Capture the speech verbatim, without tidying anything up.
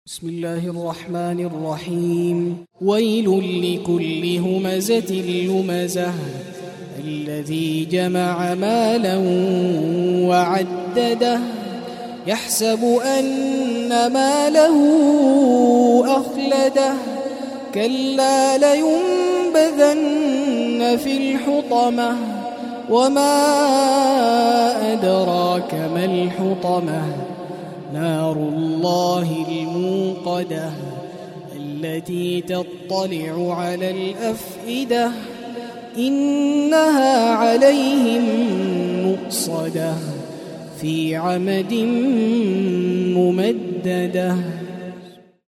بسم الله الرحمن الرحيم. ويل لكل همزة لمزة الذي جمع مالا وعدده يحسب أن ماله أخلده كلا لينبذن في الحطمة وما أدراك ما الحطمة نار الله الموقدة التي تطلع على الأفئدة إنها عليهم مؤصدة في عمد ممددة.